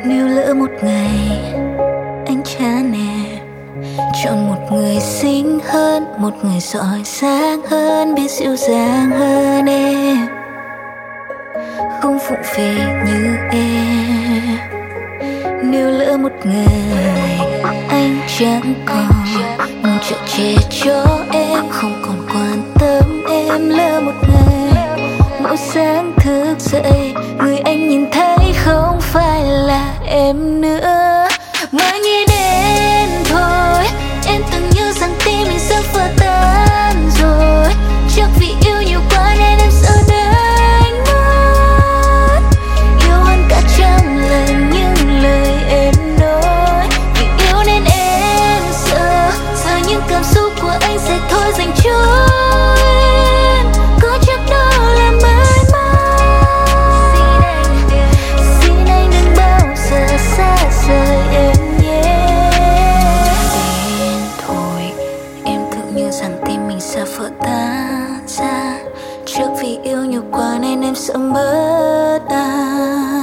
Nếu lỡ một ngày anh chán em, chọn một người xinh hơn, một người giỏi giang hơn, biết dịu dàng hơn em, không phụ phê như em. Nếu lỡ một ngày anh chẳng còn ngồi chở che cho em, không còn quan tâm em. Lỡ một ngày mỗi sáng thức dậy, người anh nhìn thấy không phải là em nữa. Mới nghĩ đến thôi, em từng nhớ rằng tim mình sắp vỡ tan rồi. Chắc vì yêu nhiều quá nên em sợ đánh mất, yêu hơn cả trăm lần những lời em nói. Vì yêu nên em sợ, sợ những cảm xúc của anh sẽ thôi dành cho em. Có chắc đó là mãi mãi. Xin anh đừng bao giờ xa rời em nhé. Đến thôi, em tự nhớ rằng tim mình sẽ vỡ tan ra. Trước vì yêu nhiều quá nên em sợ mất anh.